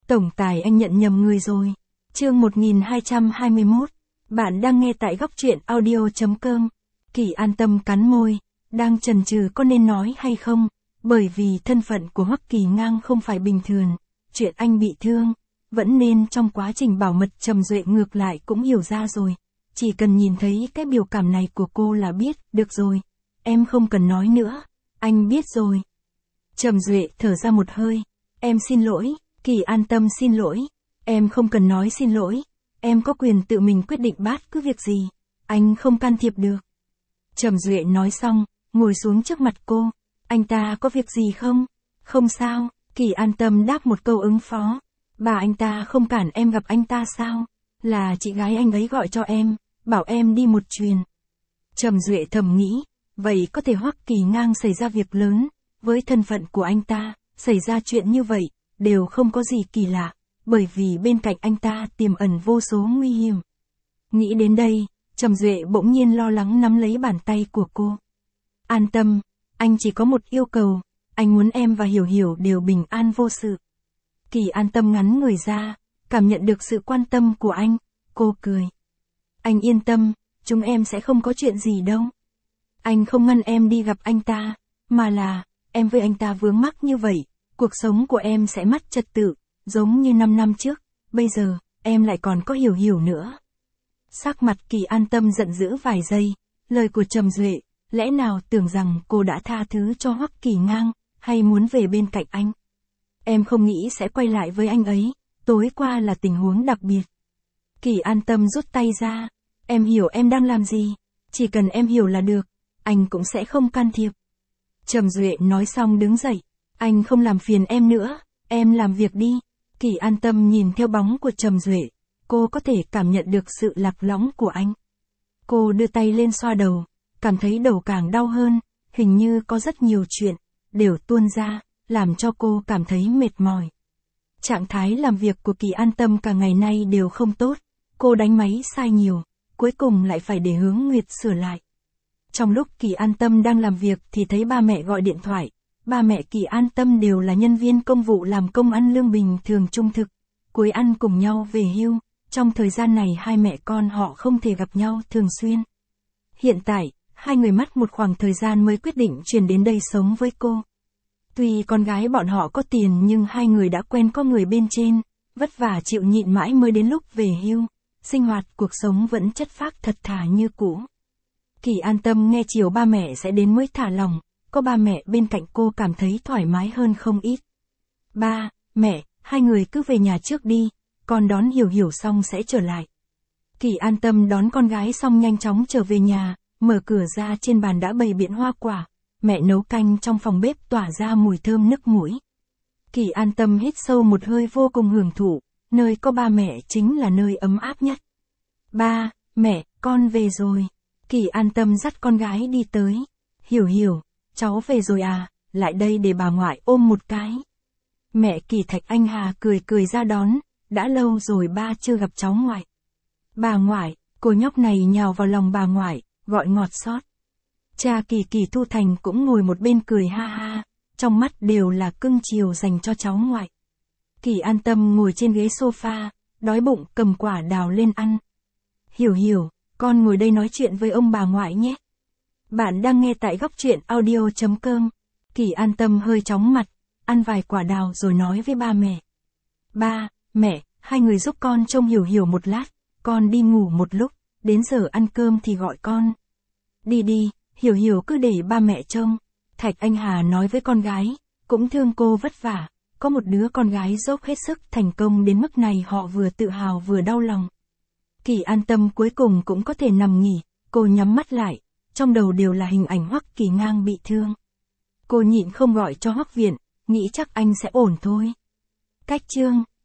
Tổng tài anh nhận nhầm người rồi. Chương 1221. Bạn đang nghe tại góc truyện audio.com. Kỳ An Tâm cắn môi, đang chần chừ có nên nói hay không, bởi vì thân phận của Hoắc Kỳ Ngang không phải bình thường, chuyện anh bị thương, vẫn nên trong quá trình bảo mật. Trầm Duệ ngược lại cũng hiểu ra rồi, chỉ cần nhìn thấy cái biểu cảm này của cô là biết, được rồi, em không cần nói nữa, anh biết rồi. Trầm Duệ thở ra một hơi, em xin lỗi. Kỳ An Tâm xin lỗi, em không cần nói xin lỗi, em có quyền tự mình quyết định bất cứ việc gì, anh không can thiệp được. Trầm Duệ nói xong, ngồi xuống trước mặt cô, anh ta có việc gì không? Không sao, Kỳ An Tâm đáp một câu ứng phó, bà anh ta không cản em gặp anh ta sao? Là chị gái anh ấy gọi cho em, bảo em đi một chuyến. Trầm Duệ thầm nghĩ, vậy có thể Hoắc Kỳ Ngang xảy ra việc lớn, với thân phận của anh ta, xảy ra chuyện như vậy, đều không có gì kỳ lạ, bởi vì bên cạnh anh ta tiềm ẩn vô số nguy hiểm. Nghĩ đến đây, Trầm Duệ bỗng nhiên lo lắng nắm lấy bàn tay của cô. An Tâm, anh chỉ có một yêu cầu, anh muốn em và Hiểu Hiểu đều bình an vô sự. Kỳ An Tâm ngắn người ra, cảm nhận được sự quan tâm của anh, cô cười. Anh yên tâm, chúng em sẽ không có chuyện gì đâu. Anh không ngăn em đi gặp anh ta, mà là, em với anh ta vướng mắc như vậy, cuộc sống của em sẽ mất trật tự, giống như 5 năm trước, bây giờ, em lại còn có Hiểu Hiểu nữa. Sắc mặt Kỳ An Tâm giận dữ vài giây, lời của Trầm Duệ, lẽ nào tưởng rằng cô đã tha thứ cho Hoắc Kỳ Ngang, hay muốn về bên cạnh anh? Em không nghĩ sẽ quay lại với anh ấy, tối qua là tình huống đặc biệt. Kỳ An Tâm rút tay ra, em hiểu em đang làm gì, chỉ cần em hiểu là được, anh cũng sẽ không can thiệp. Trầm Duệ nói xong đứng dậy, anh không làm phiền em nữa, em làm việc đi. Kỳ An Tâm nhìn theo bóng của Trầm Duệ, cô có thể cảm nhận được sự lạc lõng của anh. Cô đưa tay lên xoa đầu, cảm thấy đầu càng đau hơn, hình như có rất nhiều chuyện, đều tuôn ra, làm cho cô cảm thấy mệt mỏi. Trạng thái làm việc của Kỳ An Tâm cả ngày nay đều không tốt, cô đánh máy sai nhiều, cuối cùng lại phải để Hướng Nguyệt sửa lại. Trong lúc Kỳ An Tâm đang làm việc thì thấy ba mẹ gọi điện thoại. Ba mẹ Kỳ An Tâm đều là nhân viên công vụ làm công ăn lương bình thường trung thực, cuối ăn cùng nhau về hưu, trong thời gian này hai mẹ con họ không thể gặp nhau thường xuyên. Hiện tại, hai người mất một khoảng thời gian mới quyết định chuyển đến đây sống với cô. Tuy con gái bọn họ có tiền nhưng hai người đã quen có người bên trên, vất vả chịu nhịn mãi mới đến lúc về hưu, sinh hoạt cuộc sống vẫn chất phác thật thà như cũ. Kỳ An Tâm nghe chiều ba mẹ sẽ đến mới thả lòng, có ba mẹ bên cạnh cô cảm thấy thoải mái hơn không ít. Ba, mẹ, hai người cứ về nhà trước đi, con đón Hiểu Hiểu xong sẽ trở lại. Kỳ An Tâm đón con gái xong nhanh chóng trở về nhà, mở cửa ra trên bàn đã bày biện hoa quả, mẹ nấu canh trong phòng bếp tỏa ra mùi thơm nức mũi. Kỳ An Tâm hít sâu một hơi vô cùng hưởng thụ, nơi có ba mẹ chính là nơi ấm áp nhất. Ba, mẹ, con về rồi. Kỳ An Tâm dắt con gái đi tới. Hiểu Hiểu, cháu về rồi à, lại đây để bà ngoại ôm một cái. Mẹ Kỳ Thạch Anh Hà cười cười ra đón, đã lâu rồi ba chưa gặp cháu ngoại. Bà ngoại, cô nhóc này nhào vào lòng bà ngoại, gọi ngọt xót. Cha Kỳ Kỳ Thu Thành cũng ngồi một bên cười ha ha, trong mắt đều là cưng chiều dành cho cháu ngoại. Kỳ An Tâm ngồi trên ghế sofa, đói bụng cầm quả đào lên ăn. Hiểu Hiểu, con ngồi đây nói chuyện với ông bà ngoại nhé. Bạn đang nghe tại góc truyện audio.com. Kỳ An Tâm hơi chóng mặt, ăn vài quả đào rồi nói với ba mẹ. Ba, mẹ, hai người giúp con trông Hiểu Hiểu một lát, con đi ngủ một lúc, đến giờ ăn cơm thì gọi con. Đi đi, Hiểu Hiểu cứ để ba mẹ trông. Thạch Anh Hà nói với con gái, cũng thương cô vất vả, có một đứa con gái dốc hết sức thành công đến mức này họ vừa tự hào vừa đau lòng. Kỳ An Tâm cuối cùng cũng có thể nằm nghỉ, cô nhắm mắt lại, trong đầu đều là hình ảnh Hoắc Kỳ Ngang bị thương. Cô nhịn không gọi cho Hoắc Viện, nghĩ chắc anh sẽ ổn thôi. Cách chương